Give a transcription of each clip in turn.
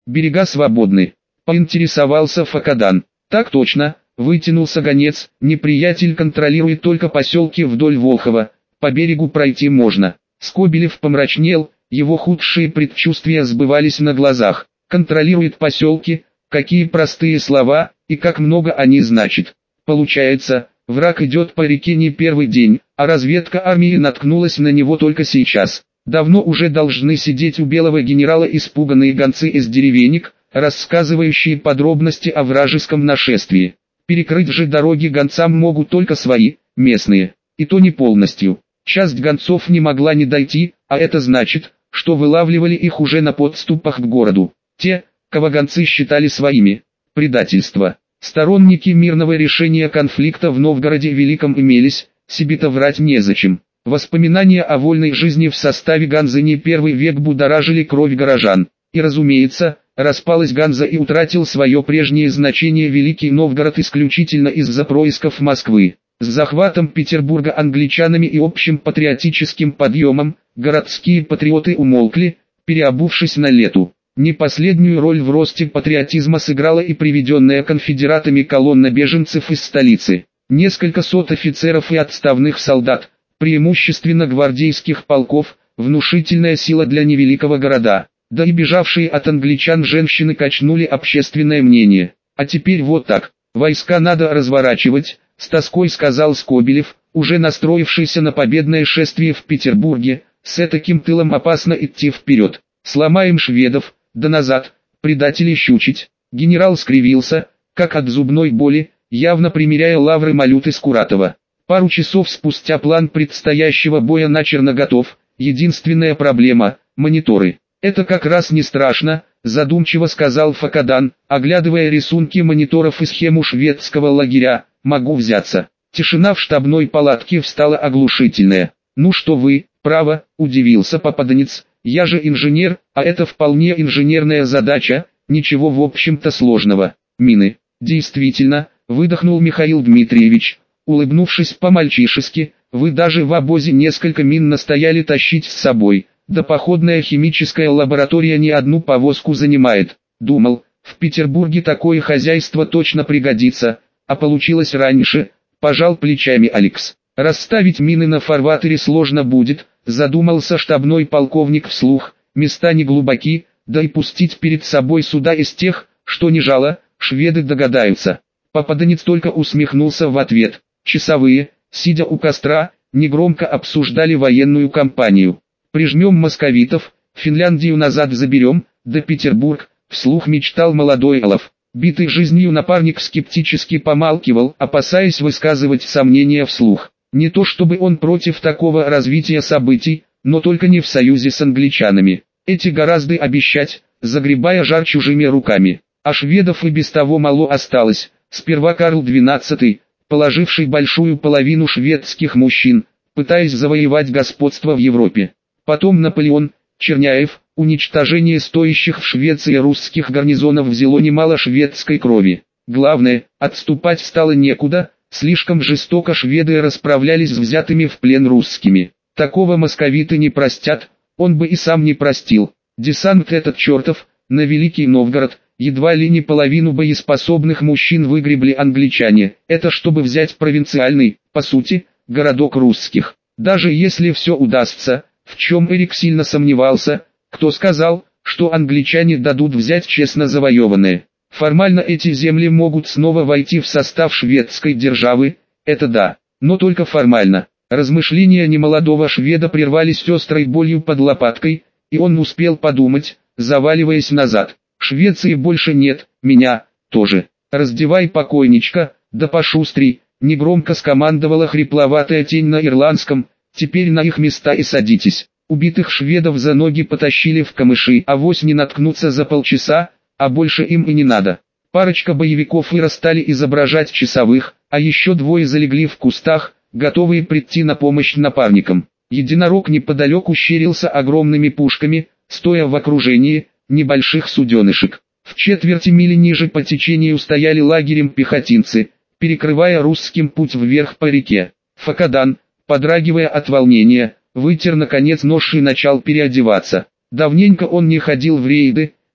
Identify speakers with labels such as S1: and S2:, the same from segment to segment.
S1: Берега свободны. Поинтересовался Факадан. Так точно, вытянулся гонец. Неприятель контролирует только поселки вдоль Волхова. По берегу пройти можно. Скобелев помрачнел, его худшие предчувствия сбывались на глазах. Контролирует поселки, какие простые слова, и как много они значат. Получается, враг идет по реке не первый день, а разведка армии наткнулась на него только сейчас. Давно уже должны сидеть у белого генерала испуганные гонцы из деревенек, рассказывающие подробности о вражеском нашествии. Перекрыть же дороги гонцам могут только свои, местные, и то не полностью. Часть гонцов не могла не дойти, а это значит, что вылавливали их уже на подступах к городу. Те, кого гонцы считали своими. Предательство. Сторонники мирного решения конфликта в Новгороде Великом имелись, себе-то врать незачем. Воспоминания о вольной жизни в составе Ганзы не первый век будоражили кровь горожан. И разумеется, распалась Ганза и утратил свое прежнее значение Великий Новгород исключительно из-за происков Москвы. С захватом Петербурга англичанами и общим патриотическим подъемом, городские патриоты умолкли, переобувшись на лету. Не последнюю роль в росте патриотизма сыграла и приведенная конфедератами колонна беженцев из столицы. Несколько сот офицеров и отставных солдат, преимущественно гвардейских полков, внушительная сила для невеликого города. Да и бежавшие от англичан женщины качнули общественное мнение. А теперь вот так, войска надо разворачивать, с тоской сказал Скобелев, уже настроившийся на победное шествие в Петербурге. С таким тылом опасно идти вперед. Сломаем шведов, да назад, предателей щучить. Генерал скривился, как от зубной боли, явно примеряя лавры Малюты Скуратова. Пару часов спустя план предстоящего боя начерно готов. Единственная проблема – мониторы. Это как раз не страшно, задумчиво сказал Факадан, оглядывая рисунки мониторов и схему шведского лагеря. Могу взяться. Тишина в штабной палатке встала оглушительная. Ну что вы, право, удивился попаданец. Я же инженер, а это вполне инженерная задача, ничего в общем-то сложного. Мины. Действительно, выдохнул Михаил Дмитриевич, улыбнувшись по-мальчишески, вы даже в обозе несколько мин настояли тащить с собой. Да походная химическая лаборатория не одну повозку занимает. Думал, в Петербурге такое хозяйство точно пригодится, а получилось раньше, пожал плечами Алекс. Расставить мины на фарватере сложно будет, задумался штабной полковник вслух, места не глубоки, да и пустить перед собой суда из тех, что не жало, шведы догадаются. Попаданец только усмехнулся в ответ. Часовые, сидя у костра, негромко обсуждали военную кампанию. Прижмем московитов, Финляндию назад заберем, да Петербург, вслух мечтал молодой Олаф. Битый жизнью напарник скептически помалкивал, опасаясь высказывать сомнения вслух. Не то чтобы он против такого развития событий, но только не в союзе с англичанами. Эти гораздо обещать, загребая жар чужими руками. А шведов и без того мало осталось. Сперва Карл XII, положивший большую половину шведских мужчин, пытаясь завоевать господство в Европе. Потом Наполеон, Черняев, уничтожение стоящих в Швеции русских гарнизонов взяло немало шведской крови. Главное, отступать стало некуда, слишком жестоко шведы расправлялись с взятыми в плен русскими. Такого московиты не простят, он бы и сам не простил. Десант этот чертов, на Великий Новгород, едва ли не половину боеспособных мужчин выгребли англичане. Это чтобы взять провинциальный, по сути, городок русских. Даже если все удастся, в чем Эрик сильно сомневался, кто сказал, что англичане дадут взять честно завоеванные. Формально эти земли могут снова войти в состав шведской державы, это да, но только формально. Размышления немолодого шведа прервались острой болью под лопаткой, и он успел подумать, заваливаясь назад. Швеции больше нет, меня тоже. Раздевай покойничка, да пошустрей, негромко скомандовала хрипловатая тень на ирландском. Теперь на их места и садитесь. Убитых шведов за ноги потащили в камыши, авось не наткнуться за полчаса, а больше им и не надо. Парочка боевиков и стали изображать часовых, а еще двое залегли в кустах, готовые прийти на помощь напарникам. Единорог неподалеку щерился огромными пушками, стоя в окружении небольших суденышек. В четверти мили ниже по течению стояли лагерем пехотинцы, перекрывая русским путь вверх по реке. Факадан, подрагивая от волнения, вытер наконец нож и начал переодеваться. Давненько он не ходил в рейды,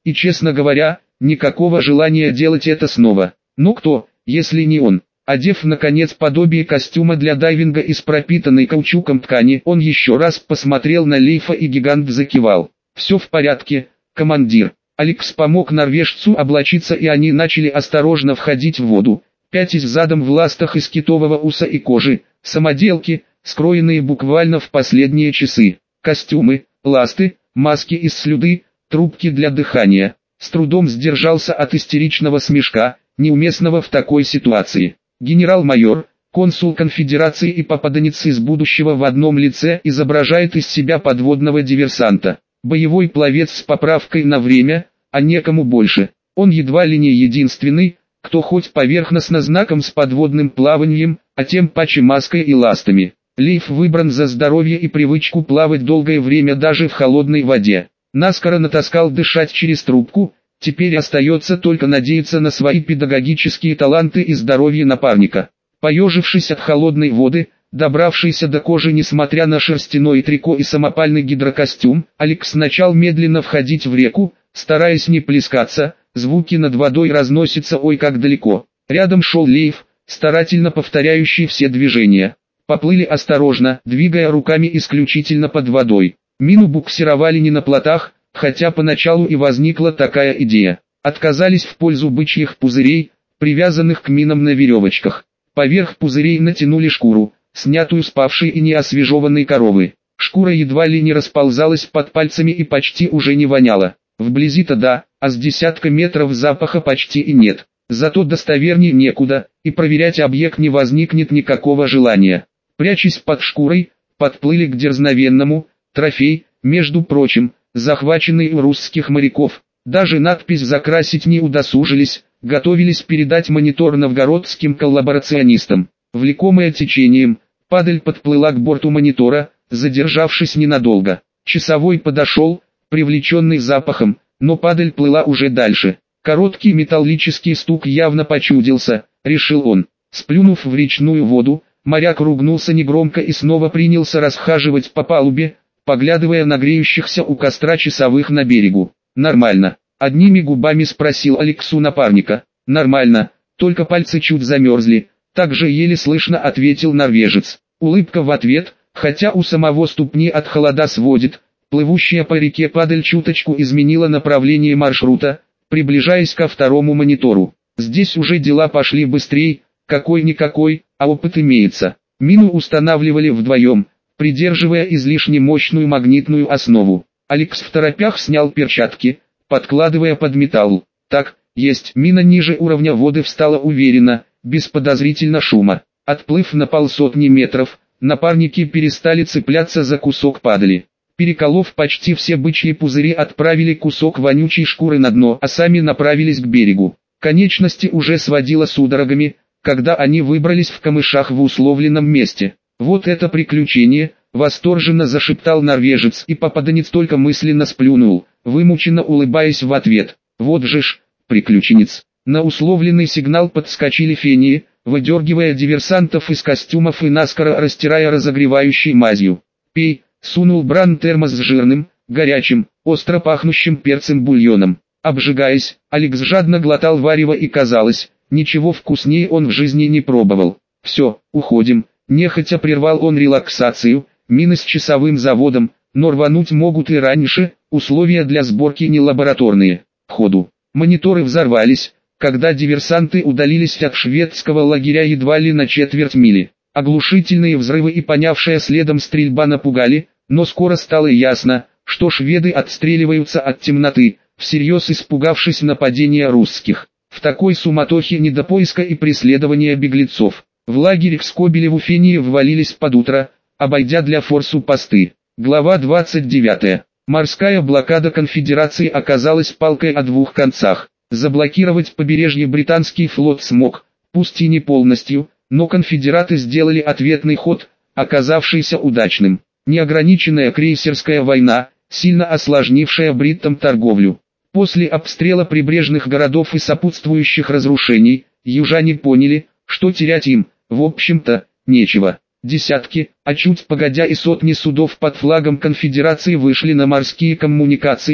S1: и, честно говоря, никакого желания делать это снова. Но кто, если не он? Одев наконец подобие костюма для дайвинга из пропитанной каучуком ткани, он еще раз посмотрел на Лейфа, и гигант закивал. «Все в порядке, командир». Алекс помог норвежцу облачиться, и они начали осторожно входить в воду, пятясь задом в ластах из китового уса и кожи, самоделки, скроенные буквально в последние часы, костюмы, ласты, маски из слюды, трубки для дыхания. С трудом сдержался от истеричного смешка, неуместного в такой ситуации. Генерал-майор, консул конфедерации и попаданец из будущего в одном лице, изображает из себя подводного диверсанта. Боевой пловец с поправкой на время, а некому больше. Он едва ли не единственный, кто хоть поверхностно знаком с подводным плаванием, а тем паче маской и ластами. Лейф выбран за здоровье и привычку плавать долгое время даже в холодной воде. Наскоро натаскал дышать через трубку, теперь остается только надеяться на свои педагогические таланты и здоровье напарника. Поежившись от холодной воды, добравшийся до кожи несмотря на шерстяное трико и самопальный гидрокостюм, Алекс начал медленно входить в реку, стараясь не плескаться, звуки над водой разносятся ой как далеко. Рядом шел Лейф, старательно повторяющий все движения. Поплыли осторожно, двигая руками исключительно под водой. Мину буксировали не на плотах, хотя поначалу и возникла такая идея. Отказались в пользу бычьих пузырей, привязанных к минам на веревочках. Поверх пузырей натянули шкуру, снятую с павшей и неосвежеванной коровы. Шкура едва ли не расползалась под пальцами и почти уже не воняла. Вблизи-то да, а с десятка метров запаха почти и нет. Зато достовернее некуда, и проверять объект не возникнет никакого желания. Прячась под шкурой, подплыли к дерзновенному, трофей, между прочим, захваченный у русских моряков. Даже надпись закрасить не удосужились, готовились передать монитор новгородским коллаборационистам. Влекомая течением, падаль подплыла к борту монитора, задержавшись ненадолго. Часовой подошел, привлеченный запахом, но падаль плыла уже дальше. Короткий металлический стук явно почудился, решил он. Сплюнув в речную воду, моряк ругнулся негромко и снова принялся расхаживать по палубе, поглядывая на греющихся у костра часовых на берегу. «Нормально», — одними губами спросил Алекс у напарника. «Нормально, только пальцы чуть замерзли», — также еле слышно ответил норвежец. Улыбка в ответ, хотя у самого ступни от холода сводит. Плывущая по реке падаль чуточку изменила направление маршрута, приближаясь ко второму монитору. Здесь уже дела пошли быстрее, какой-никакой, а опыт имеется. Мину устанавливали вдвоем, придерживая излишне мощную магнитную основу. Алекс в торопях снял перчатки, подкладывая под металл. Так, есть. Мина ниже уровня воды встала уверенно, без подозрительно шума. Отплыв на полсотни метров, напарники перестали цепляться за кусок падали. Переколов почти все бычьи пузыри, отправили кусок вонючей шкуры на дно, а сами направились к берегу. Конечности уже сводило судорогами, когда они выбрались в камышах в условленном месте. «Вот это приключение!» — восторженно зашептал норвежец, и попаданец только мысленно сплюнул, вымученно улыбаясь в ответ. «Вот же ж, приключенец!» На условленный сигнал подскочили фении, выдергивая диверсантов из костюмов и наскоро растирая разогревающей мазью. «Пей!» — сунул Бран термос с жирным, горячим, остро пахнущим перцем бульоном. Обжигаясь, Алекс жадно глотал варево, и казалось, ничего вкуснее он в жизни не пробовал. «Все, уходим», — нехотя прервал он релаксацию. «Мины с часовым заводом, но рвануть могут и раньше, условия для сборки не лабораторные. Ходу». Мониторы взорвались, когда диверсанты удалились от шведского лагеря едва ли на четверть мили. Оглушительные взрывы и понявшая следом стрельба напугали, но скоро стало ясно, что шведы отстреливаются от темноты, всерьез испугавшись нападения русских. В такой суматохе не до поиска и преследования беглецов. В лагерь в Скобелеву фении ввалились под утро, обойдя для форсу посты. Глава 29. Морская блокада конфедерации оказалась палкой о двух концах. Заблокировать побережье британский флот смог, пусть и не полностью, но конфедераты сделали ответный ход, оказавшийся удачным. Неограниченная крейсерская война, сильно осложнившая бриттам торговлю. После обстрела прибрежных городов и сопутствующих разрушений, южане поняли, что терять им, в общем-то, нечего. Десятки, а чуть погодя и сотни судов под флагом конфедерации вышли на морские коммуникации,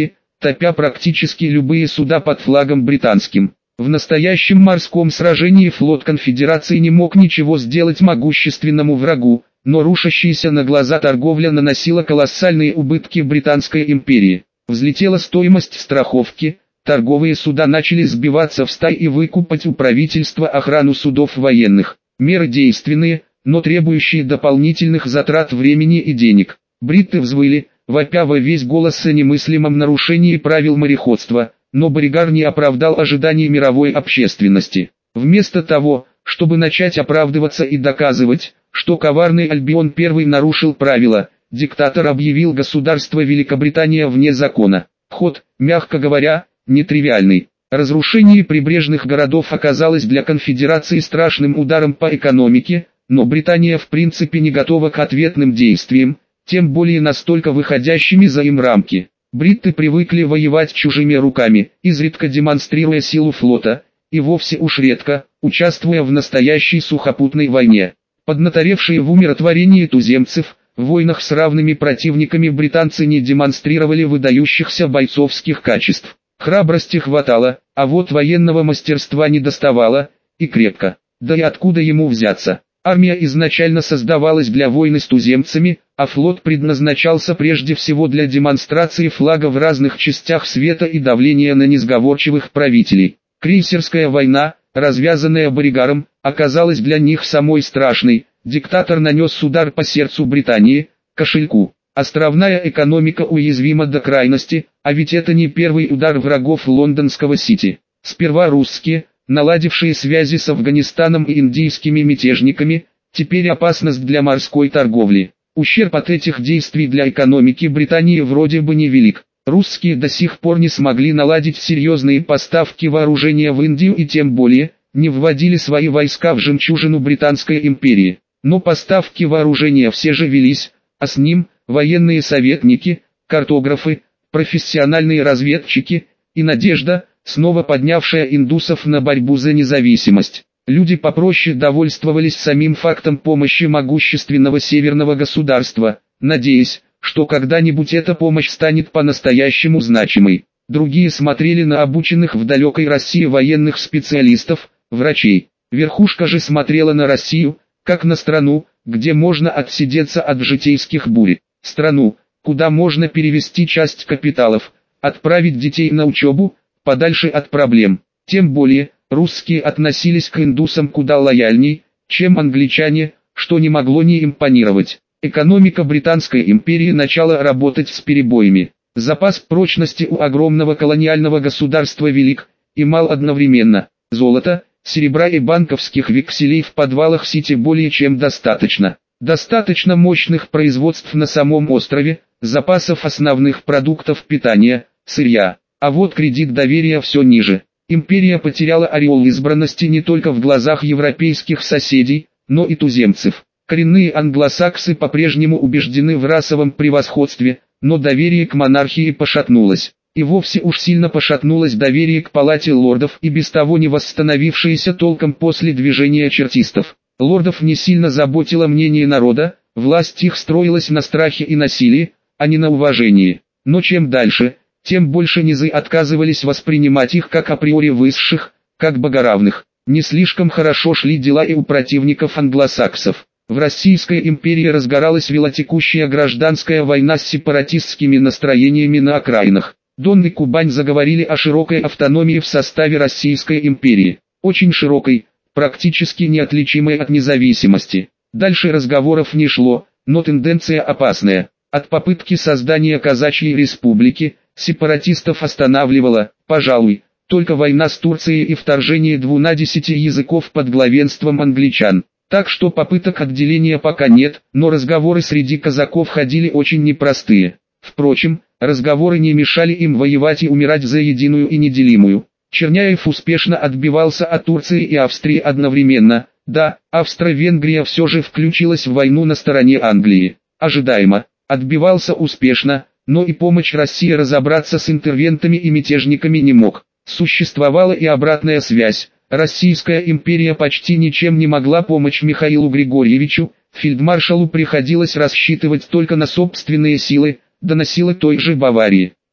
S1: топя практически любые суда под флагом британским. В настоящем морском сражении флот конфедерации не мог ничего сделать могущественному врагу, но рушащаяся на глаза торговля наносила колоссальные убытки Британской империи. Взлетела стоимость страховки, торговые суда начали сбиваться в стаи и выкупать у правительства охрану судов военных. Меры действенные, но требующие дополнительных затрат времени и денег. Бритты взвыли, вопя во весь голос о немыслимом нарушении правил мореходства, но Боригар не оправдал ожиданий мировой общественности. Вместо того, чтобы начать оправдываться и доказывать, что коварный Альбион I нарушил правила, диктатор объявил государство Великобритания вне закона. Ход, мягко говоря, нетривиальный. Разрушение прибрежных городов оказалось для конфедерации страшным ударом по экономике, но Британия в принципе не готова к ответным действиям, тем более настолько выходящими за им рамки. Бритты привыкли воевать чужими руками, изредка демонстрируя силу флота, и вовсе уж редко, участвуя в настоящей сухопутной войне. Поднаторевшие в умиротворении туземцев, в войнах с равными противниками британцы не демонстрировали выдающихся бойцовских качеств. Храбрости хватало, а вот военного мастерства не доставало, и крепко. Да и откуда ему взяться? Армия изначально создавалась для войны с туземцами, а флот предназначался прежде всего для демонстрации флага в разных частях света и давления на несговорчивых правителей. Крейсерская война, развязанная Боригаром, оказалась для них самой страшной. Диктатор нанес удар по сердцу Британии, кошельку. Островная экономика уязвима до крайности, а ведь это не первый удар врагов лондонского Сити. Сперва русские, наладившие связи с Афганистаном и индийскими мятежниками, теперь опасность для морской торговли. Ущерб от этих действий для экономики Британии вроде бы невелик. Русские до сих пор не смогли наладить серьезные поставки вооружения в Индию и тем более, не вводили свои войска в жемчужину Британской империи. Но поставки вооружения все же велись, а с ним военные советники, картографы, профессиональные разведчики и надежда, снова поднявшая индусов на борьбу за независимость. Люди попроще довольствовались самим фактом помощи могущественного северного государства, надеясь, что когда-нибудь эта помощь станет по-настоящему значимой. Другие смотрели на обученных в далекой России военных специалистов, врачей. Верхушка же смотрела на Россию, как на страну, где можно отсидеться от житейских бурь. Страну, куда можно перевести часть капиталов, отправить детей на учебу, подальше от проблем. Тем более, русские относились к индусам куда лояльней, чем англичане, что не могло не импонировать. Экономика Британской империи начала работать с перебоями. Запас прочности у огромного колониального государства велик и мал одновременно. Золота, серебра и банковских векселей в подвалах Сити более чем достаточно. Достаточно мощных производств на самом острове, запасов основных продуктов питания, сырья. А вот кредит доверия все ниже. Империя потеряла ореол избранности не только в глазах европейских соседей, но и туземцев. Коренные англосаксы по-прежнему убеждены в расовом превосходстве, но доверие к монархии пошатнулось. И вовсе уж сильно пошатнулось доверие к палате лордов и без того не восстановившееся толком после движения чертистов. Лордов не сильно заботило мнение народа, власть их строилась на страхе и насилии, а не на уважении. Но чем дальше, тем больше низы отказывались воспринимать их как априори высших, как богоравных. Не слишком хорошо шли дела и у противников англосаксов. В Российской империи разгоралась велотекущая гражданская война с сепаратистскими настроениями на окраинах. Дон и Кубань заговорили о широкой автономии в составе Российской империи. Очень широкой, практически неотличимой от независимости. Дальше разговоров не шло, но тенденция опасная. От попытки создания казачьей республики, сепаратистов останавливала, пожалуй, только война с Турцией и вторжение 12 языков под главенством англичан. Так что попыток отделения пока нет, но разговоры среди казаков ходили очень непростые. Впрочем, разговоры не мешали им воевать и умирать за единую и неделимую. Черняев успешно отбивался от Турции и Австрии одновременно. Да, Австро-Венгрия все же включилась в войну на стороне Англии. Ожидаемо, отбивался успешно, но и помочь России разобраться с интервентами и мятежниками не мог. Существовала и обратная связь. Российская империя почти ничем не могла помочь Михаилу Григорьевичу, фельдмаршалу приходилось рассчитывать только на собственные силы, да на силы той же Баварии.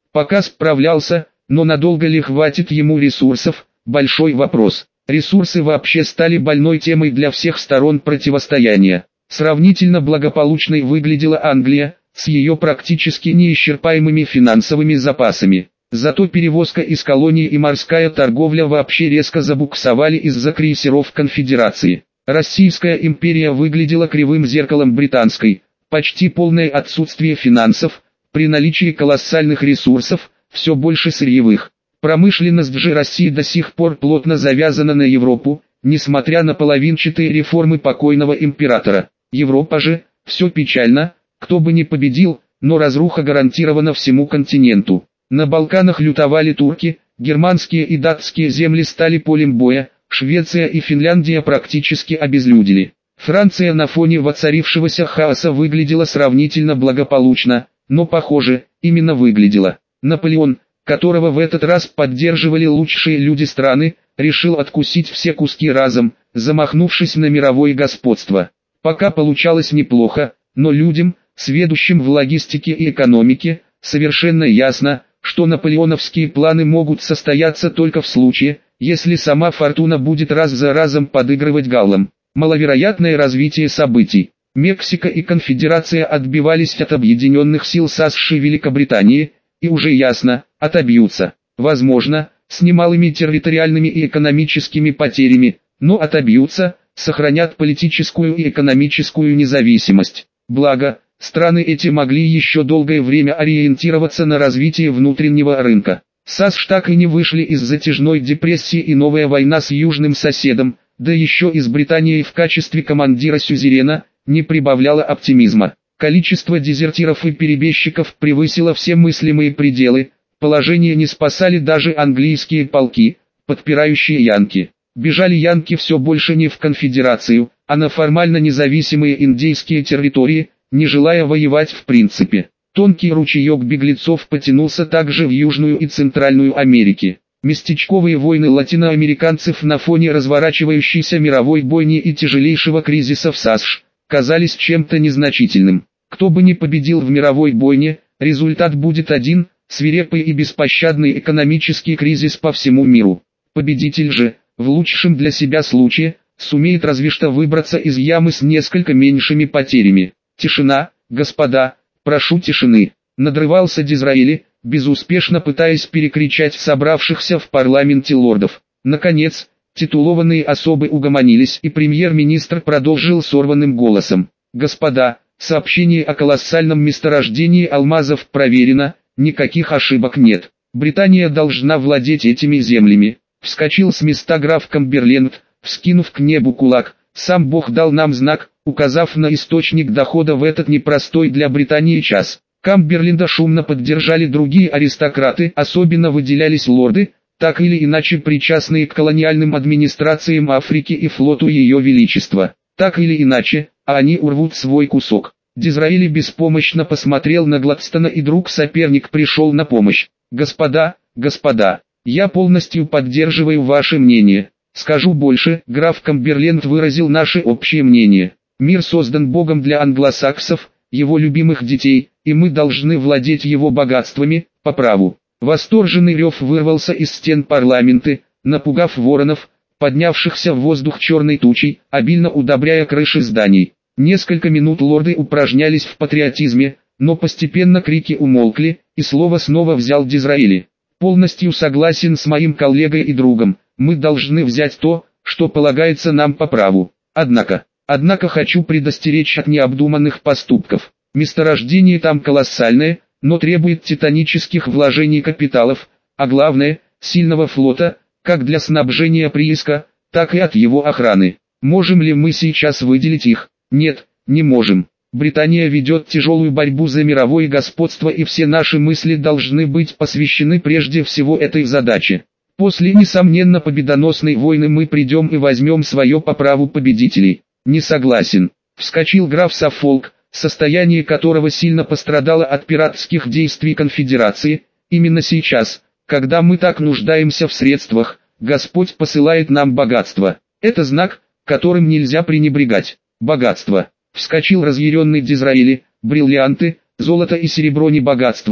S1: Пока справлялся, но надолго ли хватит ему ресурсов, большой вопрос. Ресурсы вообще стали больной темой для всех сторон противостояния. Сравнительно благополучной выглядела Англия, с ее практически неисчерпаемыми финансовыми запасами. Зато перевозка из колоний и морская торговля вообще резко забуксовали из-за крейсеров конфедерации. Российская империя выглядела кривым зеркалом британской. Почти полное отсутствие финансов, при наличии колоссальных ресурсов, все больше сырьевых. Промышленность же России до сих пор плотно завязана на Европу, несмотря на половинчатые реформы покойного императора. Европа же, все печально, кто бы ни победил, но разруха гарантирована всему континенту. На Балканах лютовали турки, германские и датские земли стали полем боя, Швеция и Финляндия практически обезлюдили. Франция на фоне воцарившегося хаоса выглядела сравнительно благополучно, но похоже, именно выглядела. Наполеон, которого в этот раз поддерживали лучшие люди страны, решил откусить все куски разом, замахнувшись на мировое господство. Пока получалось неплохо, но людям, сведущим в логистике и экономике, совершенно ясно, что наполеоновские планы могут состояться только в случае, если сама фортуна будет раз за разом подыгрывать галлам. Маловероятное развитие событий. Мексика и Конфедерация отбивались от объединенных сил США и Великобритании, и уже ясно, отобьются. Возможно, с немалыми территориальными и экономическими потерями, но отобьются, сохранят политическую и экономическую независимость. Благо, страны эти могли еще долгое время ориентироваться на развитие внутреннего рынка. США так и не вышли из затяжной депрессии, и новая война с южным соседом, да еще и с Британией в качестве командира сюзерена, не прибавляло оптимизма. Количество дезертиров и перебежчиков превысило все мыслимые пределы, положение не спасали даже английские полки, подпирающие янки. Бежали янки все больше не в конфедерацию, а на формально независимые индейские территории, не желая воевать в принципе. Тонкий ручеек беглецов потянулся также в Южную и Центральную Америки. Местечковые войны латиноамериканцев на фоне разворачивающейся мировой бойни и тяжелейшего кризиса в США казались чем-то незначительным. Кто бы ни победил в мировой бойне, результат будет один – свирепый и беспощадный экономический кризис по всему миру. Победитель же, в лучшем для себя случае, сумеет разве что выбраться из ямы с несколько меньшими потерями. «Тишина, господа, прошу тишины», — надрывался Дизраэли, безуспешно пытаясь перекричать собравшихся в парламенте лордов. Наконец, титулованные особы угомонились, и премьер-министр продолжил сорванным голосом. «Господа, сообщение о колоссальном месторождении алмазов проверено, никаких ошибок нет. Британия должна владеть этими землями». Вскочил с места граф Камберленд, вскинув к небу кулак. «Сам Бог дал нам знак, указав на источник дохода в этот непростой для Британии час». Камберленда шумно поддержали другие аристократы, особенно выделялись лорды, так или иначе причастные к колониальным администрациям Африки и флоту Ее Величества. Так или иначе, а они урвут свой кусок. Дизраэли беспомощно посмотрел на Гладстона, и друг-соперник пришел на помощь. «Господа, господа, я полностью поддерживаю ваше мнение. Скажу больше, граф Камберленд выразил наше общее мнение. Мир создан Богом для англосаксов, его любимых детей, и мы должны владеть его богатствами, по праву». Восторженный рев вырвался из стен парламента, напугав воронов, поднявшихся в воздух черной тучей, обильно удобряя крыши зданий. Несколько минут лорды упражнялись в патриотизме, но постепенно крики умолкли, и слово снова взял Дизраэли. «Полностью согласен с моим коллегой и другом, мы должны взять то, что полагается нам по праву. Однако хочу предостеречь от необдуманных поступков. Месторождение там колоссальное, но требует титанических вложений капиталов, а главное, сильного флота, как для снабжения прииска, так и от его охраны. Можем ли мы сейчас выделить их? Нет, не можем. Британия ведет тяжелую борьбу за мировое господство, и все наши мысли должны быть посвящены прежде всего этой задаче. После несомненно победоносной войны мы придем и возьмем свое по праву победителей». «Не согласен», — вскочил граф Саффолк, состояние которого сильно пострадало от пиратских действий конфедерации. «Именно сейчас, когда мы так нуждаемся в средствах, Господь посылает нам богатство. Это знак, которым нельзя пренебрегать. Богатство». Вскочил разъяренный Дизраэли. «Бриллианты, золото и серебро не богатство,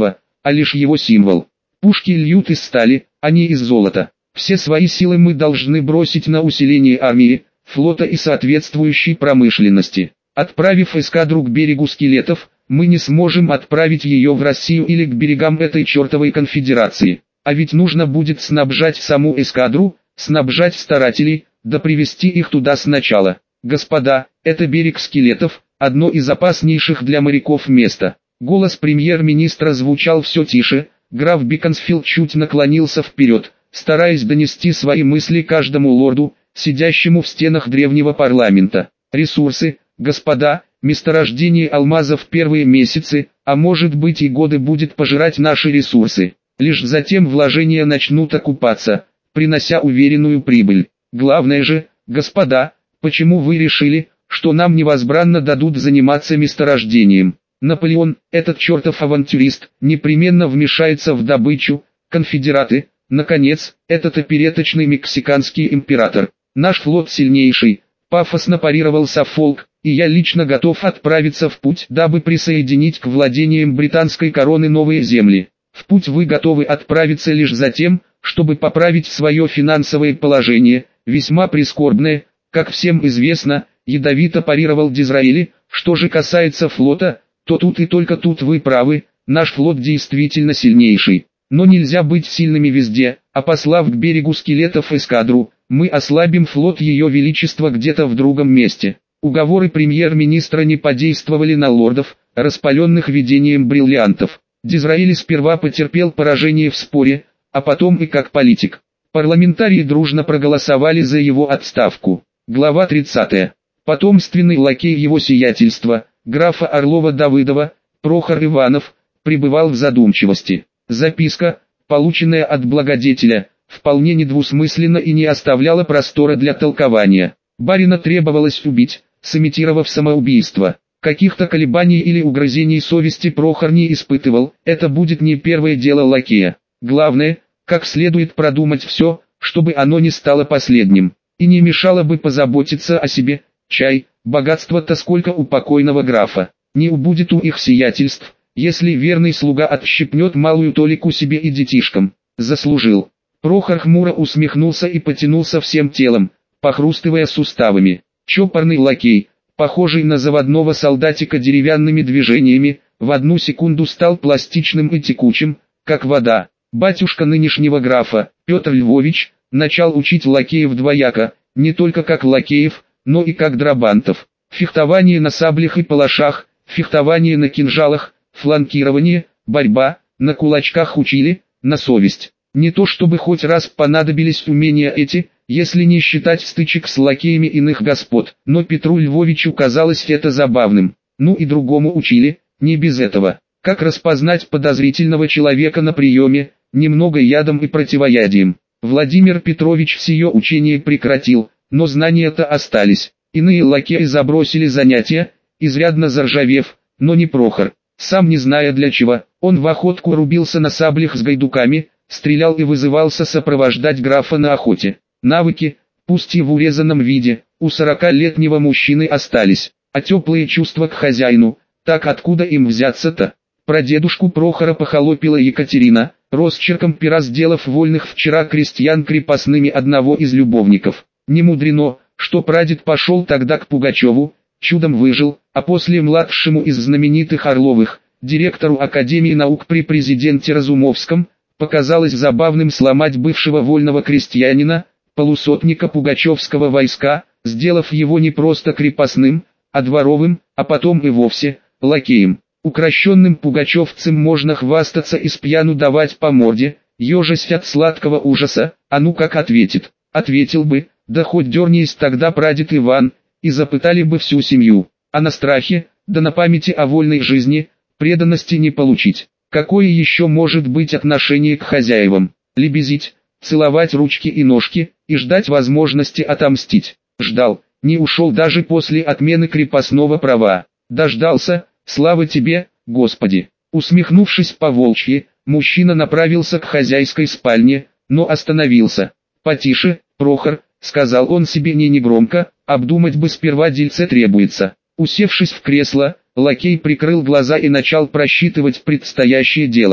S1: а лишь его символ. Пушки льют из стали, а не из золота. Все свои силы мы должны бросить на усиление армии, флота и соответствующей промышленности. Отправив эскадру к берегу скелетов, мы не сможем отправить ее в Россию или к берегам этой чертовой конфедерации. А ведь нужно будет снабжать саму эскадру, снабжать старателей, да привести их туда сначала. Господа, это берег скелетов, одно из опаснейших для моряков места. Голос премьер-министра звучал все тише, граф Биконсфилд чуть наклонился вперед, стараясь донести свои мысли каждому лорду, сидящему в стенах древнего парламента. Ресурсы, господа, месторождение алмазов первые месяцы, а может быть и годы будет пожирать наши ресурсы. Лишь затем вложения начнут окупаться, принося уверенную прибыль. Главное же, господа, почему вы решили, что нам невозбранно дадут заниматься месторождением? Наполеон, этот чертов авантюрист, непременно вмешается в добычу, конфедераты, наконец, этот опереточный мексиканский император. Наш флот сильнейший, пафосно парировал Саффолк, и я лично готов отправиться в путь, дабы присоединить к владениям британской короны новые земли. В путь вы готовы отправиться лишь за тем, чтобы поправить свое финансовое положение, весьма прискорбное, как всем известно, ядовито парировал Дизраэли. Что же касается флота, то тут и только тут вы правы, наш флот действительно сильнейший. Но нельзя быть сильными везде, а послав к берегу скелетов эскадру, мы ослабим флот Ее Величества где-то в другом месте. Уговоры премьер-министра не подействовали на лордов, распаленных видением бриллиантов. Дизраэли сперва потерпел поражение в споре, а потом и как политик. Парламентарии дружно проголосовали за его отставку. Глава 30. Потомственный лакей его сиятельства, графа Орлова-Давыдова, Прохор Иванов, пребывал в задумчивости. Записка, полученная от благодетеля, вполне недвусмысленно и не оставляла простора для толкования. Барина требовалось убить, сымитировав самоубийство. Каких-то колебаний или угрызений совести Прохор не испытывал, это будет не первое дело лакея. Главное, как следует продумать все, чтобы оно не стало последним. И не мешало бы позаботиться о себе. Чай, богатство-то сколько у покойного графа. Не убудет у их сиятельств, если верный слуга отщипнет малую толику себе и детишкам. Заслужил. Прохор хмуро усмехнулся и потянулся всем телом, похрустывая суставами. Чопорный лакей, похожий на заводного солдатика деревянными движениями, в одну секунду стал пластичным и текучим, как вода. Батюшка нынешнего графа, Петр Львович, начал учить лакеев двояко, не только как лакеев, но и как драбантов. Фехтование на саблях и палашах, фехтование на кинжалах, фланкирование, борьба, на кулачках учили, на совесть. Не то чтобы хоть раз понадобились умения эти, если не считать стычек с лакеями иных господ, но Петру Львовичу казалось это забавным. Ну и другому учили, не без этого. Как распознать подозрительного человека на приеме, немного ядом и противоядием. Владимир Петрович сие учение прекратил, но знания-то остались. Иные лакеи забросили занятия, изрядно заржавев, но не Прохор. Сам не зная для чего, он в охотку рубился на саблях с гайдуками, стрелял и вызывался сопровождать графа на охоте. Навыки, пусть и в урезанном виде, у 40-летнего мужчины остались, а теплые чувства к хозяину, так откуда им взяться-то? Прадедушку Прохора похолопила Екатерина, росчерком пера сделав вольных вчера крестьян крепостными одного из любовников. Не мудрено, что прадед пошел тогда к Пугачеву, чудом выжил, а после младшему из знаменитых Орловых, директору Академии наук при президенте Разумовском, показалось забавным сломать бывшего вольного крестьянина, полусотника пугачевского войска, сделав его не просто крепостным, а дворовым, а потом и вовсе лакеем. Укращенным пугачевцем можно хвастаться и спьяну давать по морде, ежась от сладкого ужаса. А ну как ответит? Ответил бы, да хоть дернись тогда прадед Иван, и запытали бы всю семью. А на страхе, да на памяти о вольной жизни, преданности не получить. Какое еще может быть отношение к хозяевам? Лебезить, целовать ручки и ножки, и ждать возможности отомстить. Ждал, не ушел даже после отмены крепостного права. Дождался, слава тебе, Господи. Усмехнувшись по-волчьи, мужчина направился к хозяйской спальне, но остановился. «Потише, Прохор», — сказал он себе не негромко, — «обдумать бы сперва дельце требуется». Усевшись в кресло, лакей прикрыл глаза и начал просчитывать предстоящее дело.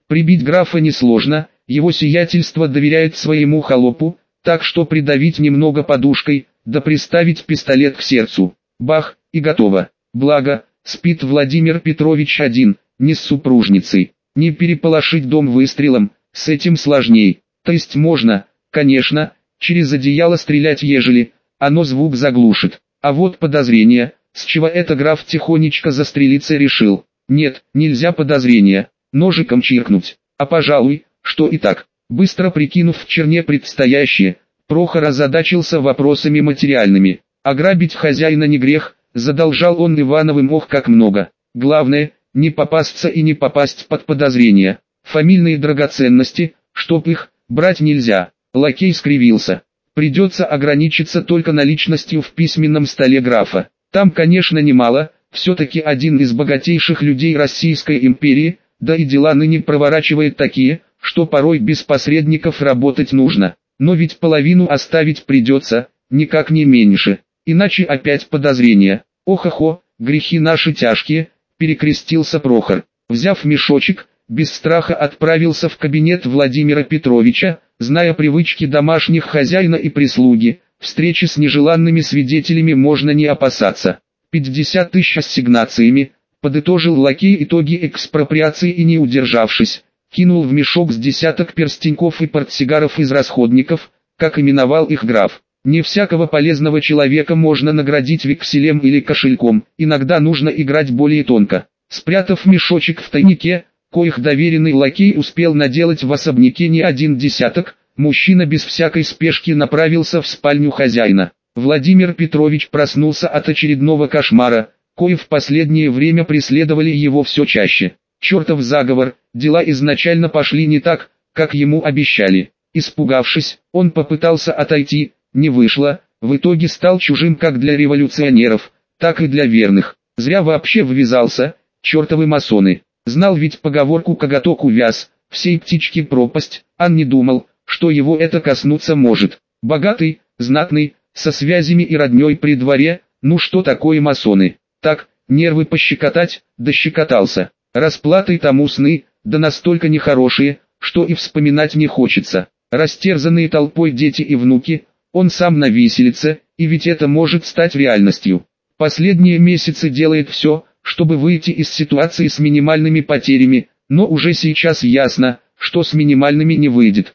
S1: Прибить графа несложно, его сиятельство доверяет своему холопу, так что придавить немного подушкой, да приставить пистолет к сердцу. Бах, и готово. Благо, спит Владимир Петрович один, не с супружницей. Не переполошить дом выстрелом, с этим сложней. То есть можно, конечно, через одеяло стрелять, ежели оно звук заглушит. А вот подозрение, с чего это граф тихонечко застрелиться решил. Нет, нельзя подозрения, ножиком чиркнуть. А пожалуй, что и так. Быстро прикинув в черне предстоящее, Прохор озадачился вопросами материальными. Ограбить хозяина не грех, задолжал он Ивановым ох как много. Главное, не попасться и не попасть под подозрение. Фамильные драгоценности, чтоб их брать нельзя. Лакей скривился. Придется ограничиться только наличностью в письменном столе графа. Там, конечно, немало, все-таки один из богатейших людей Российской империи, да и дела ныне проворачивает такие, что порой без посредников работать нужно. Но ведь половину оставить придется, никак не меньше, иначе опять подозрения. Ох-охо, грехи наши тяжкие, перекрестился Прохор. Взяв мешочек, без страха отправился в кабинет Владимира Петровича, зная привычки домашних хозяина и прислуги, встречи с нежеланными свидетелями можно не опасаться. 50 тысяч ассигнациями, подытожил лакей итоги экспроприации и, не удержавшись, кинул в мешок с десяток перстеньков и портсигаров из расходников, как именовал их граф. Не всякого полезного человека можно наградить векселем или кошельком, иногда нужно играть более тонко. Спрятав мешочек в тайнике, коих доверенный лакей успел наделать в особняке не один десяток, мужчина без всякой спешки направился в спальню хозяина. Владимир Петрович проснулся от очередного кошмара, кои в последнее время преследовали его все чаще. Чертов заговор, дела изначально пошли не так, как ему обещали. Испугавшись, он попытался отойти, не вышло, в итоге стал чужим как для революционеров, так и для верных. Зря вообще ввязался, чертовы масоны. Знал ведь поговорку «коготок увяз», всей птичке пропасть, а не думал, что его это коснуться может. Богатый, знатный, со связями и родней при дворе, ну что такое масоны? Так, нервы пощекотать, да щекотался. Расплатой тому сны, да настолько нехорошие, что и вспоминать не хочется. Растерзанные толпой дети и внуки, он сам на виселице, и ведь это может стать реальностью. Последние месяцы делает все, чтобы выйти из ситуации с минимальными потерями, но уже сейчас ясно, что с минимальными не выйдет.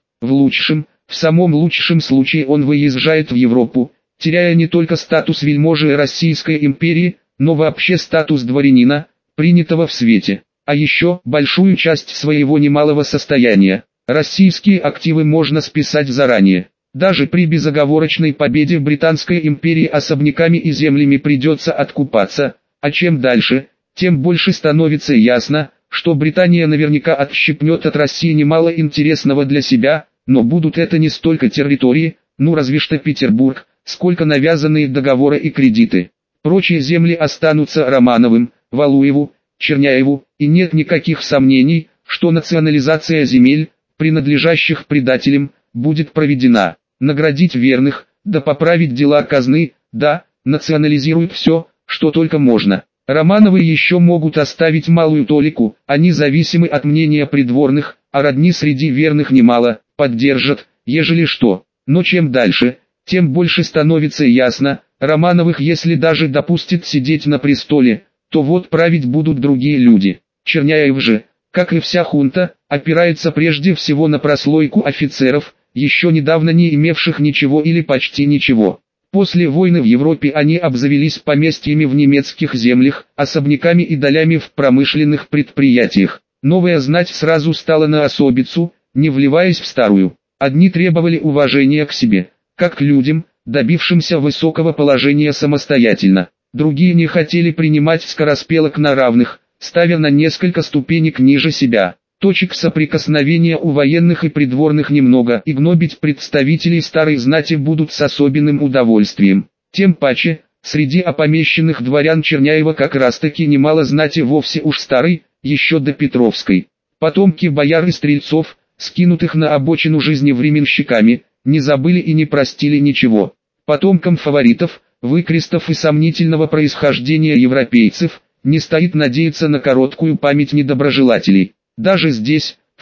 S1: В самом лучшем случае он выезжает в Европу, теряя не только статус вельможи Российской империи, но вообще статус дворянина, принятого в свете, а еще большую часть своего немалого состояния. Российские активы можно списать заранее. Даже при безоговорочной победе Британской империи особняками и землями придется откупаться, а чем дальше, тем больше становится ясно, что Британия наверняка отщипнет от России немало интересного для себя, но будут это не столько территории, ну разве что Петербург, сколько навязанные договоры и кредиты. Прочие земли останутся Романовым, Валуеву, Черняеву, и нет никаких сомнений, что национализация земель, принадлежащих предателям, будет проведена. Наградить верных, да поправить дела казны, да, национализируют все, что только можно. Романовы еще могут оставить малую толику, они зависимы от мнения придворных, а родни среди верных немало, поддержат, ежели что. Но чем дальше, тем больше становится ясно, Романовых если даже допустит сидеть на престоле, то вот править будут другие люди. Черняев же, как и вся хунта, опирается прежде всего на прослойку офицеров, еще недавно не имевших ничего или почти ничего. После войны в Европе они обзавелись поместьями в немецких землях, особняками и долями в промышленных предприятиях. Новая знать сразу стала на особицу, не вливаясь в старую. Одни требовали уважения к себе, как к людям, добившимся высокого положения самостоятельно. Другие не хотели принимать скороспелок на равных, ставя на несколько ступенек ниже себя. Точек соприкосновения у военных и придворных немного, и гнобить представителей старой знати будут с особенным удовольствием. Тем паче, среди опомещенных дворян Черняева как раз таки немало знати вовсе уж старой, еще до Петровской. Потомки бояр и стрельцов, скинутых на обочину жизни временщиками, не забыли и не простили ничего. Потомкам фаворитов, выкрестов и сомнительного происхождения европейцев, не стоит надеяться на короткую память недоброжелателей. Даже здесь,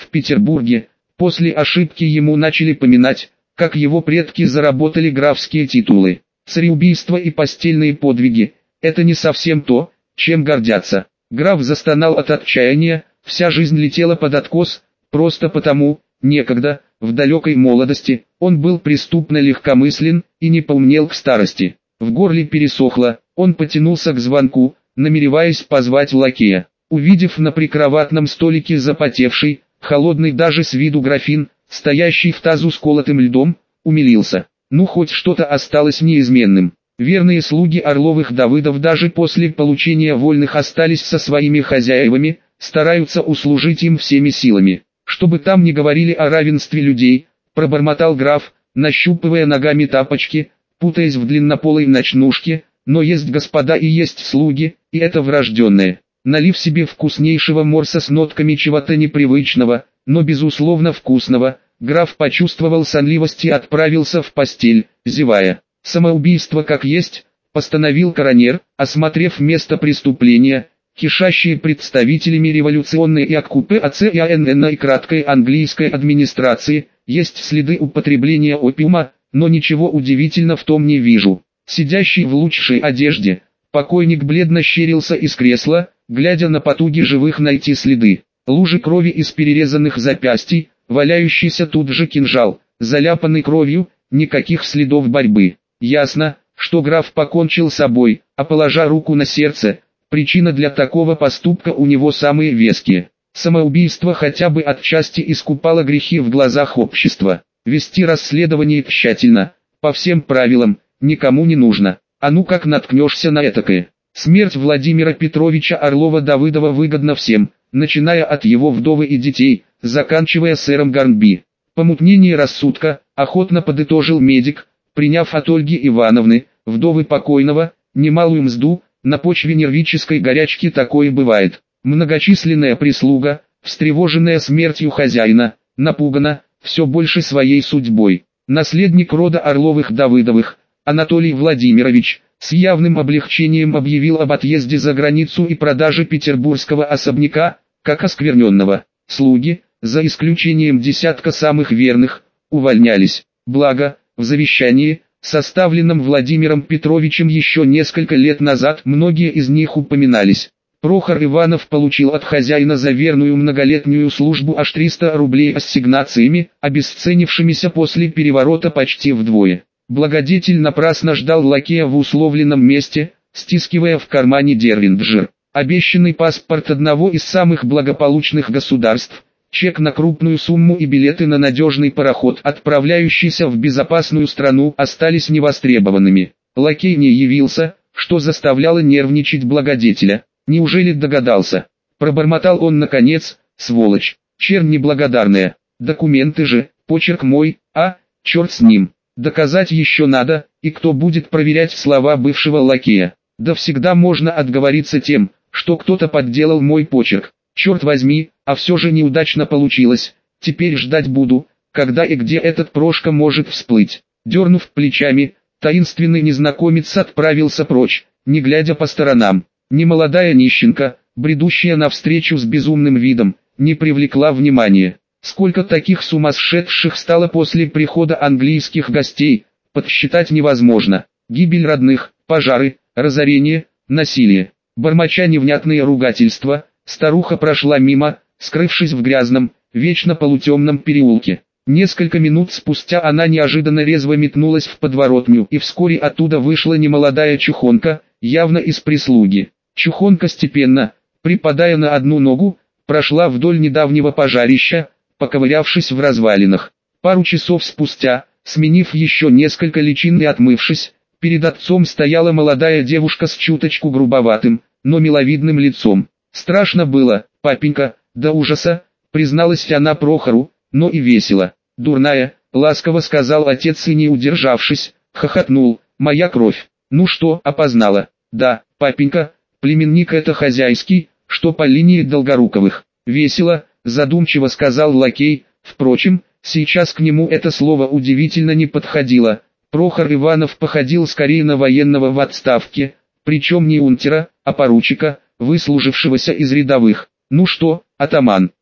S1: В Петербурге, после ошибки ему начали поминать, как его предки заработали графские титулы. Цареубийство и постельные подвиги – это не совсем то, чем гордятся. Граф застонал от отчаяния, вся жизнь летела под откос, просто потому, некогда, в далекой молодости, он был преступно легкомыслен и не поумнел к старости. В горле пересохло, он потянулся к звонку, намереваясь позвать лакея. Увидев на прикроватном столике запотевший, холодный даже с виду графин, стоящий в тазу с колотым льдом, умилился. Ну хоть что-то осталось неизменным. Верные слуги Орловых-Давыдов даже после получения вольных остались со своими хозяевами, стараются услужить им всеми силами. Чтобы там не говорили о равенстве людей, пробормотал граф, нащупывая ногами тапочки, путаясь в длиннополой ночнушке, но есть господа и есть слуги, и это врожденное. Налив себе вкуснейшего морса с нотками чего-то непривычного, но безусловно вкусного, граф почувствовал сонливость и отправился в постель, зевая. Самоубийство как есть, постановил коронер, осмотрев место преступления, кишащие представителями революционной и оккупации и краткой английской администрации, есть следы употребления опиума, но ничего удивительного в том не вижу. Сидящий в лучшей одежде, покойник бледно щерился из кресла, глядя на потуги живых найти следы. Лужи крови из перерезанных запястий, валяющийся тут же кинжал, заляпанный кровью, никаких следов борьбы. Ясно, что граф покончил с собой, а положа руку на сердце, причина для такого поступка у него самые веские. Самоубийство хотя бы отчасти искупало грехи в глазах общества. Вести расследование тщательно, по всем правилам, никому не нужно. А ну как наткнешься на этакое. Смерть Владимира Петровича Орлова-Давыдова выгодна всем, начиная от его вдовы и детей, заканчивая сэром Гарнби. Помутнение рассудка, охотно подытожил медик, приняв от Ольги Ивановны, вдовы покойного, немалую мзду. На почве нервической горячки такое бывает. Многочисленная прислуга, встревоженная смертью хозяина, напугана, все больше своей судьбой. Наследник рода Орловых-Давыдовых, Анатолий Владимирович, с явным облегчением объявил об отъезде за границу и продаже петербургского особняка, как оскверненного. Слуги, за исключением десятка самых верных, увольнялись. Благо, в завещании, составленном Владимиром Петровичем еще несколько лет назад, многие из них упоминались. Прохор Иванов получил от хозяина за верную многолетнюю службу аж 300 рублей ассигнациями, обесценившимися после переворота почти вдвое. Благодетель напрасно ждал лакея в условленном месте, стискивая в кармане Дервинджер. Обещанный паспорт одного из самых благополучных государств, чек на крупную сумму и билеты на надежный пароход, отправляющийся в безопасную страну, остались невостребованными. Лакей не явился, что заставляло нервничать благодетеля. Неужели догадался? Пробормотал он наконец, сволочь, чернь неблагодарная. Документы же, почерк мой, черт с ним. Доказать еще надо, и кто будет проверять слова бывшего лакея? Да всегда можно отговориться тем, что кто-то подделал мой почерк. Черт возьми, а все же неудачно получилось. Теперь ждать буду, когда и где этот Прошка может всплыть. Дернув плечами, таинственный незнакомец отправился прочь, не глядя по сторонам. Немолодая нищенка, бредущая навстречу с безумным видом, не привлекла внимания. Сколько таких сумасшедших стало после прихода английских гостей, подсчитать невозможно. Гибель родных, пожары, разорение, насилие. Бормоча невнятные ругательства, старуха прошла мимо, скрывшись в грязном, вечно полутемном переулке. Несколько минут спустя она неожиданно резво метнулась в подворотню, и вскоре оттуда вышла немолодая чухонка, явно из прислуги. Чухонка степенно, припадая на одну ногу, прошла вдоль недавнего пожарища, поковырявшись в развалинах. Пару часов спустя, сменив еще несколько личин и отмывшись, перед отцом стояла молодая девушка с чуточку грубоватым, но миловидным лицом. Страшно было, папенька, до ужаса, призналась она Прохору, но и весело. Дурная, ласково сказал отец и не удержавшись, хохотнул, моя кровь. Ну что, опознала? Да, папенька, племенник это хозяйский, что по линии Долгоруковых. Весело, задумчиво сказал лакей, впрочем, сейчас к нему это слово удивительно не подходило. Прохор Иванов походил скорее на военного в отставке, причем не унтера, а поручика, выслужившегося из рядовых. Ну что, атаман,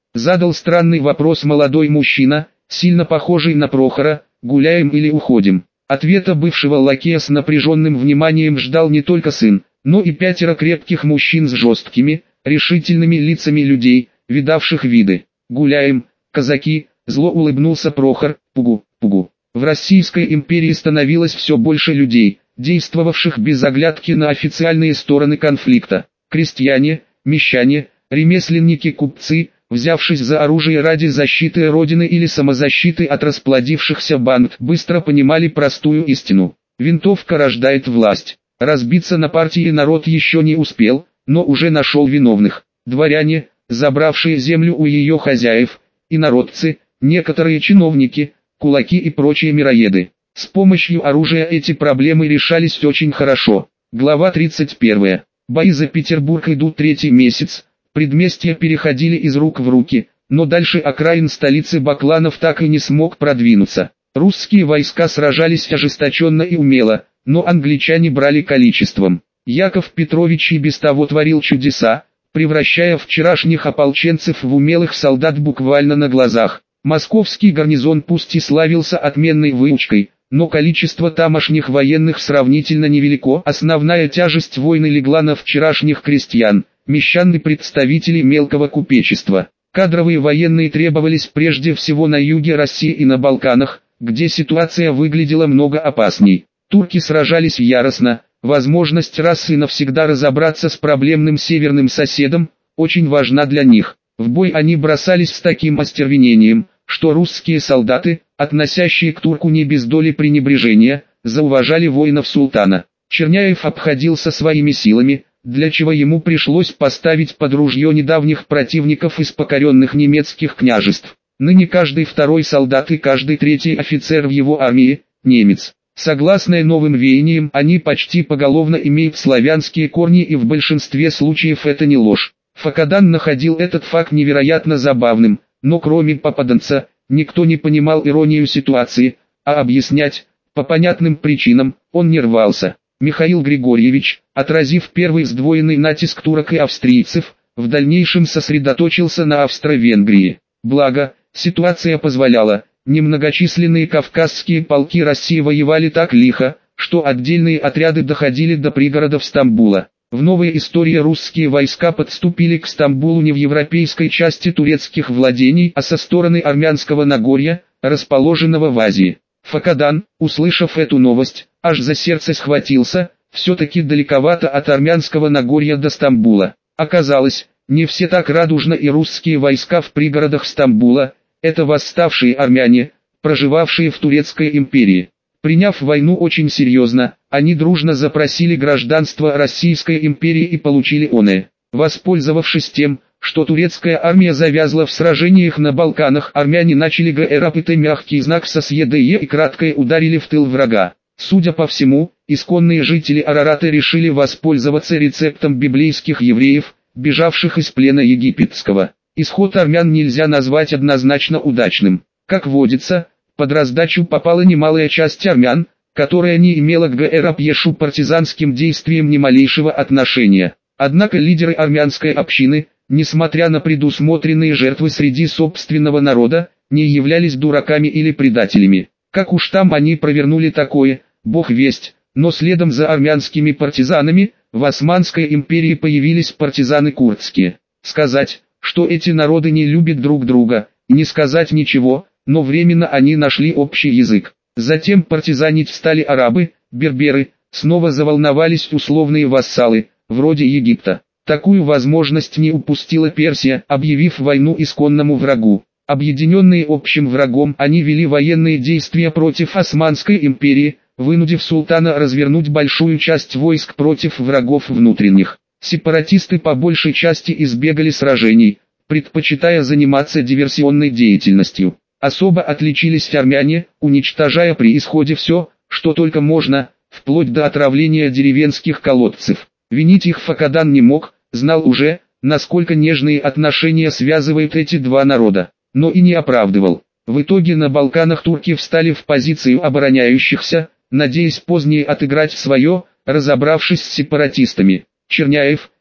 S1: Задал странный вопрос молодой мужчина, сильно похожий на Прохора: гуляем или уходим? Ответа бывшего лакея с напряженным вниманием ждал не только сын, но и 5 крепких мужчин с жесткими, решительными лицами людей, видавших виды. «Гуляем, казаки», — зло улыбнулся Прохор. «Пугу, пугу». В Российской империи становилось все больше людей, действовавших без оглядки на официальные стороны конфликта. Крестьяне, мещане, ремесленники, купцы, взявшись за оружие ради защиты Родины или самозащиты от расплодившихся банд, быстро понимали простую истину: винтовка рождает власть. Разбиться на партии народ еще не успел, но уже нашел виновных. Дворяне, забравшие землю у ее хозяев, инородцы, некоторые чиновники, кулаки и прочие мироеды. С помощью оружия эти проблемы решались очень хорошо. Глава 31. Бои за Петербург идут 3-й месяц. Предместья переходили из рук в руки, но дальше окраин столицы Бакланов так и не смог продвинуться. Русские войска сражались ожесточенно и умело, но англичане брали количеством. Яков Петрович и без того творил чудеса, превращая вчерашних ополченцев в умелых солдат буквально на глазах. Московский гарнизон пусть и славился отменной выучкой, но количество тамошних военных сравнительно невелико. Основная тяжесть войны легла на вчерашних крестьян, мещан и представителей мелкого купечества. Кадровые военные требовались прежде всего на юге России и на Балканах, где ситуация выглядела много опасней. Турки сражались яростно, возможность раз и навсегда разобраться с проблемным северным соседом очень важна для них. В бой они бросались с таким остервенением, что русские солдаты, относящие к турку не без доли пренебрежения, зауважали воинов султана. Черняев обходился своими силами, для чего ему пришлось поставить под ружье недавних противников из покоренных немецких княжеств. Ныне каждый второй солдат и каждый третий офицер в его армии – немец. Согласно новым веяниям, они почти поголовно имеют славянские корни, и в большинстве случаев это не ложь. Факадан находил этот факт невероятно забавным, но кроме попаданца, никто не понимал иронию ситуации, а объяснять, по понятным причинам, он не рвался. Михаил Григорьевич, отразив первый сдвоенный натиск турок и австрийцев, в дальнейшем сосредоточился на Австро-Венгрии. Благо, ситуация позволяла, немногочисленные кавказские полки России воевали так лихо, что отдельные отряды доходили до пригородов Стамбула. В новой истории русские войска подступили к Стамбулу не в европейской части турецких владений, а со стороны Армянского Нагорья, расположенного в Азии. Факадан, услышав эту новость, аж за сердце схватился. Все-таки далековато от Армянского Нагорья до Стамбула. Оказалось, не все так радужно, и русские войска в пригородах Стамбула – это восставшие армяне, проживавшие в Турецкой империи. Приняв войну очень серьезно, они дружно запросили гражданство Российской империи и получили оное. Воспользовавшись тем, что турецкая армия завязла в сражениях на Балканах, армяне начали ГРАПТ мягкий знак со СЕДЕ и краткое ударили в тыл врага. Судя по всему, исконные жители Арарата решили воспользоваться рецептом библейских евреев, бежавших из плена египетского. Исход армян нельзя назвать однозначно удачным. Как водится, под раздачу попала немалая часть армян, которая не имела к ГРАПТ партизанским действиям ни малейшего отношения. Однако лидеры армянской общины, несмотря на предусмотренные жертвы среди собственного народа, не являлись дураками или предателями. Как уж там они провернули такое, бог весть, но следом за армянскими партизанами, в Османской империи появились партизаны курдские. Сказать, что эти народы не любят друг друга, не сказать ничего, но временно они нашли общий язык. Затем партизанить стали арабы, берберы, снова заволновались условные вассалы, вроде Египта. Такую возможность не упустила Персия, объявив войну исконному врагу. Объединенные общим врагом, они вели военные действия против Османской империи, вынудив султана развернуть большую часть войск против врагов внутренних. Сепаратисты по большей части избегали сражений, предпочитая заниматься диверсионной деятельностью. Особо отличились армяне, уничтожая при исходе все, что только можно, вплоть до отравления деревенских колодцев. Винить их Факадан не мог, знал уже, насколько нежные отношения связывают эти два народа, но и не оправдывал. В итоге на Балканах турки встали в позицию обороняющихся, надеясь позднее отыграть свое, разобравшись с сепаратистами. Черняев,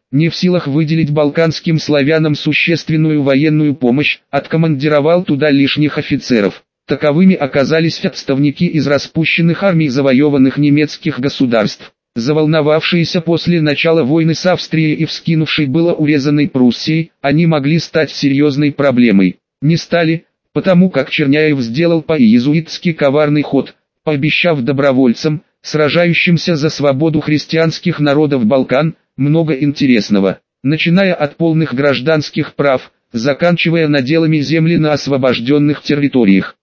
S1: не в силах выделить балканским славянам существенную военную помощь, откомандировал туда лишних офицеров. Таковыми оказались отставники из распущенных армий завоеванных немецких государств, заволновавшиеся после начала войны с Австрией и вскинувшей было урезанной Пруссией, они могли стать серьезной проблемой. Не стали, потому как Черняев сделал по-иезуитски коварный ход, пообещав добровольцам, сражающимся за свободу христианских народов Балкан, много интересного, начиная от полных гражданских прав, заканчивая наделами земли на освобожденных территориях.